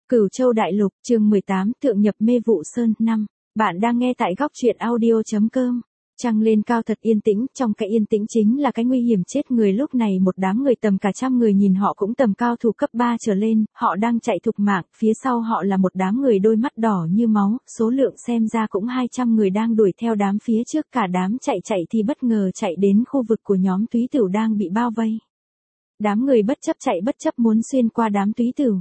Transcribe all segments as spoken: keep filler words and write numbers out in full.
Cửu Châu Đại Lục, chương mười tám, Thượng nhập mê vụ sơn, năm. Bạn đang nghe tại góc truyện audio.com. Trăng lên cao thật yên tĩnh, trong cái yên tĩnh chính là cái nguy hiểm chết người. Lúc này một đám người tầm cả trăm người nhìn họ cũng tầm cao thủ cấp ba trở lên, họ đang chạy thục mạng, phía sau họ là một đám người đôi mắt đỏ như máu, số lượng xem ra cũng hai trăm người đang đuổi theo đám phía trước. Cả đám chạy chạy thì bất ngờ chạy đến khu vực của nhóm túy tửu đang bị bao vây. Đám người bất chấp chạy bất chấp muốn xuyên qua đám túy tửu.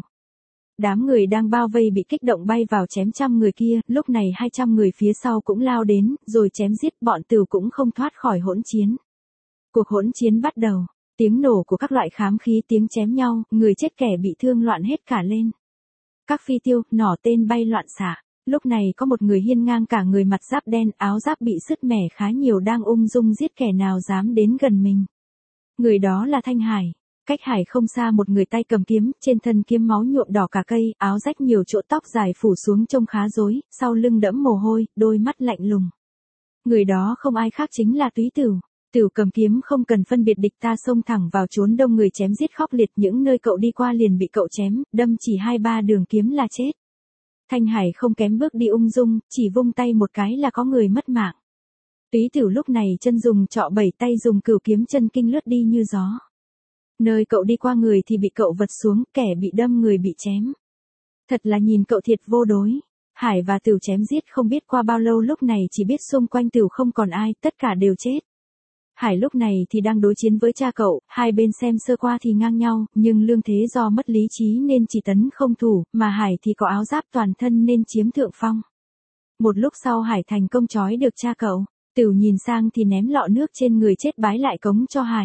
Đám người đang bao vây bị kích động bay vào chém trăm người kia, lúc này hai trăm người phía sau cũng lao đến, rồi chém giết, bọn tửu cũng không thoát khỏi hỗn chiến. Cuộc hỗn chiến bắt đầu, tiếng nổ của các loại khám khí, tiếng chém nhau, người chết kẻ bị thương loạn hết cả lên. Các phi tiêu, nỏ tên bay loạn xạ. Lúc này có một người hiên ngang cả người mặc giáp đen, áo giáp bị sứt mẻ khá nhiều đang ung dung giết kẻ nào dám đến gần mình. Người đó là Thanh Hải. Cách Hải không xa một người tay cầm kiếm, trên thân kiếm máu nhuộm đỏ cả cây, áo rách nhiều chỗ, tóc dài phủ xuống trông khá rối, sau lưng đẫm mồ hôi, đôi mắt lạnh lùng. Người đó không ai khác chính là Túy Tửu. Tửu cầm kiếm không cần phân biệt địch ta, xông thẳng vào chốn đông người chém giết khốc liệt, những nơi cậu đi qua liền bị cậu chém, đâm chỉ hai ba đường kiếm là chết. Thanh Hải không kém bước đi ung dung, chỉ vung tay một cái là có người mất mạng. Túy Tửu lúc này chân dùng trọ bảy tay dùng cửu kiếm chân kinh lướt đi như gió. Nơi cậu đi qua người thì bị cậu vật xuống, kẻ bị đâm người bị chém. Thật là nhìn cậu thiệt vô đối. Hải và Tửu chém giết không biết qua bao lâu, lúc này chỉ biết xung quanh Tửu không còn ai, tất cả đều chết. Hải lúc này thì đang đối chiến với cha cậu, hai bên xem sơ qua thì ngang nhau, nhưng Lương Thế do mất lý trí nên chỉ tấn không thủ, mà Hải thì có áo giáp toàn thân nên chiếm thượng phong. Một lúc sau Hải thành công trói được cha cậu, Tửu nhìn sang thì ném lọ nước trên người chết bái lại cống cho Hải.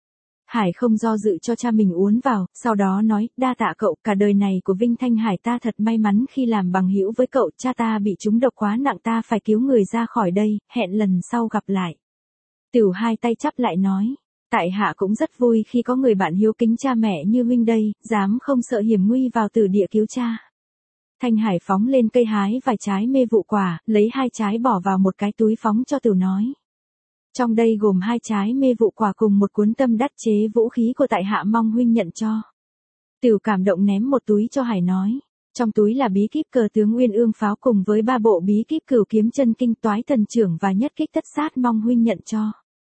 Hải không do dự cho cha mình uốn vào, sau đó nói, đa tạ cậu, cả đời này của Vinh Thanh Hải ta thật may mắn khi làm bằng hữu với cậu, cha ta bị trúng độc quá nặng, ta phải cứu người ra khỏi đây, hẹn lần sau gặp lại. Tửu hai tay chắp lại nói, tại hạ cũng rất vui khi có người bạn hiếu kính cha mẹ như huynh đây, dám không sợ hiểm nguy vào tử địa cứu cha. Thanh Hải phóng lên cây hái vài trái mê vụ quả, lấy hai trái bỏ vào một cái túi phóng cho Tửu nói. Trong đây gồm hai trái mê vụ quả cùng một cuốn tâm đắc chế vũ khí của tại hạ, mong huynh nhận cho. Tửu cảm động ném một túi cho Hải nói. Trong túi là bí kíp cờ tướng Uyên Ương pháo cùng với ba bộ bí kíp cửu kiếm chân kinh, toái thần trưởng và nhất kích tất sát, mong huynh nhận cho.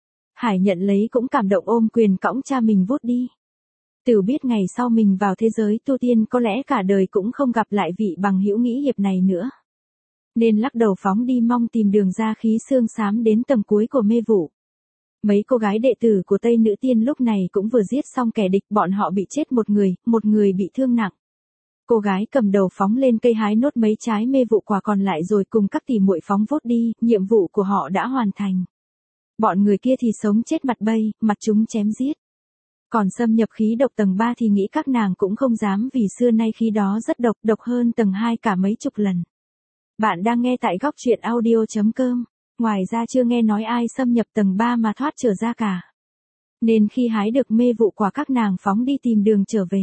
Hải nhận lấy cũng cảm động ôm quyền cõng cha mình vút đi. Tửu biết ngày sau mình vào thế giới tu tiên có lẽ cả đời cũng không gặp lại vị bằng hữu nghĩa hiệp này nữa. Nên lắc đầu phóng đi mong tìm đường ra khí xương xám đến tầm cuối của mê vụ. Mấy cô gái đệ tử của Tây Nữ Tiên lúc này cũng vừa giết xong kẻ địch, bọn họ bị chết một người, một người bị thương nặng. Cô gái cầm đầu phóng lên cây hái nốt mấy trái mê vụ quả còn lại rồi cùng các tỷ muội phóng vút đi, nhiệm vụ của họ đã hoàn thành. Bọn người kia thì sống chết mặt bay, mặt chúng chém giết. Còn xâm nhập khí độc tầng ba thì nghĩ các nàng cũng không dám, vì xưa nay khí đó rất độc, độc hơn tầng hai cả mấy chục lần. Bạn đang nghe tại góc truyện audio.com. Ngoài ra chưa nghe nói ai xâm nhập tầng ba mà thoát trở ra cả. Nên khi hái được mê vụ quả các nàng phóng đi tìm đường trở về.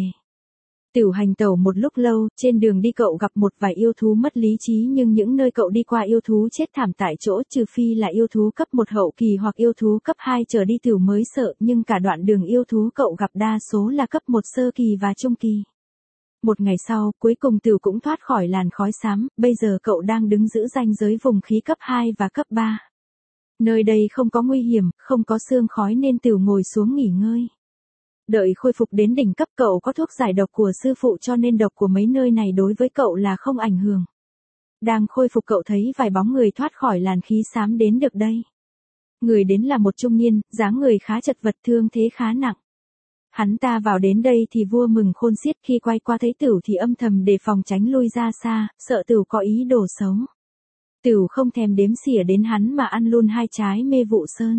Tửu hành tẩu một lúc lâu, trên đường đi cậu gặp một vài yêu thú mất lý trí, nhưng những nơi cậu đi qua yêu thú chết thảm tại chỗ, trừ phi là yêu thú cấp một hậu kỳ hoặc yêu thú cấp hai trở đi Tửu mới sợ, nhưng cả đoạn đường yêu thú cậu gặp đa số là cấp một sơ kỳ và trung kỳ. Một ngày sau, cuối cùng Tửu cũng thoát khỏi làn khói xám, bây giờ cậu đang đứng giữ ranh giới vùng khí cấp hai và cấp ba. Nơi đây không có nguy hiểm, không có sương khói nên Tửu ngồi xuống nghỉ ngơi. Đợi khôi phục đến đỉnh cấp, cậu có thuốc giải độc của sư phụ cho nên độc của mấy nơi này đối với cậu là không ảnh hưởng. Đang khôi phục cậu thấy vài bóng người thoát khỏi làn khí xám đến được đây. Người đến là một trung niên, dáng người khá chật vật, thương thế khá nặng. Hắn ta vào đến đây thì vua mừng khôn xiết, khi quay qua thấy Tửu thì âm thầm đề phòng tránh lui ra xa, sợ Tửu có ý đồ xấu. Tửu không thèm đếm xỉa đến hắn mà ăn luôn hai trái mê vụ sơn.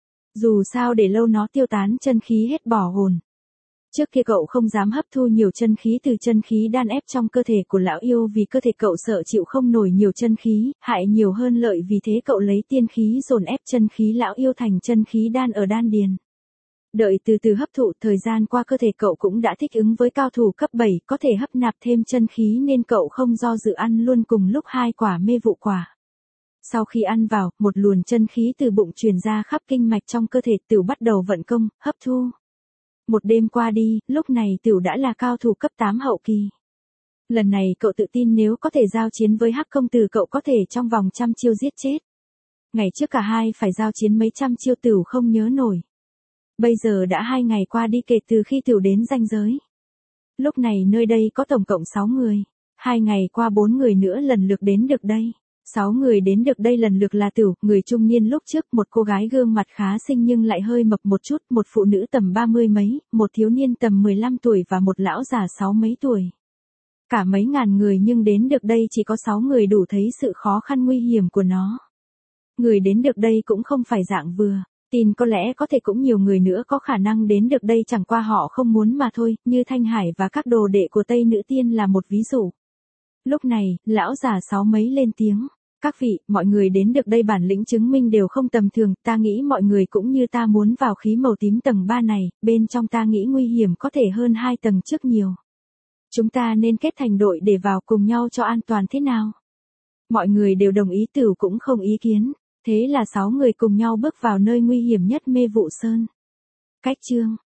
Dù sao để lâu nó tiêu tán chân khí hết bỏ hồn. Trước kia cậu không dám hấp thu nhiều chân khí từ chân khí đan ép trong cơ thể của lão yêu, vì cơ thể cậu sợ chịu không nổi nhiều chân khí, hại nhiều hơn lợi, vì thế cậu lấy tiên khí dồn ép chân khí lão yêu thành chân khí đan ở đan điền. Đợi từ từ hấp thụ, thời gian qua cơ thể cậu cũng đã thích ứng với cao thủ cấp bảy, có thể hấp nạp thêm chân khí nên cậu không do dự ăn luôn cùng lúc hai quả mê vụ quả. Sau khi ăn vào, một luồng chân khí từ bụng truyền ra khắp kinh mạch trong cơ thể, Tửu bắt đầu vận công, hấp thu. Một đêm qua đi, lúc này Tửu đã là cao thủ cấp tám hậu kỳ. Lần này cậu tự tin nếu có thể giao chiến với Hắc công tử cậu có thể trong vòng trăm chiêu giết chết. Ngày trước cả hai phải giao chiến mấy trăm chiêu Tửu không nhớ nổi. Bây giờ đã hai ngày qua đi kể từ khi Tửu đến ranh giới. Lúc này nơi đây có tổng cộng sáu người. Hai ngày qua bốn người nữa lần lượt đến được đây. Sáu người đến được đây lần lượt là Tửu, người trung niên lúc trước, một cô gái gương mặt khá xinh nhưng lại hơi mập một chút, một phụ nữ tầm ba mươi mấy, một thiếu niên tầm mười lăm tuổi và một lão già sáu mấy tuổi. Cả mấy ngàn người nhưng đến được đây chỉ có sáu người đủ thấy sự khó khăn nguy hiểm của nó. Người đến được đây cũng không phải dạng vừa. Tin có lẽ có thể cũng nhiều người nữa có khả năng đến được đây chẳng qua họ không muốn mà thôi, như Thanh Hải và các đồ đệ của Tây Nữ Tiên là một ví dụ. Lúc này, lão già sáu mấy lên tiếng. Các vị, mọi người đến được đây bản lĩnh chứng minh đều không tầm thường, ta nghĩ mọi người cũng như ta muốn vào khí màu tím tầng ba này, bên trong ta nghĩ nguy hiểm có thể hơn hai tầng trước nhiều. Chúng ta nên kết thành đội để vào cùng nhau cho an toàn thế nào? Mọi người đều đồng ý, Tửu cũng không ý kiến. Thế là sáu người cùng nhau bước vào nơi nguy hiểm nhất Mê Vụ Sơn. Cách chương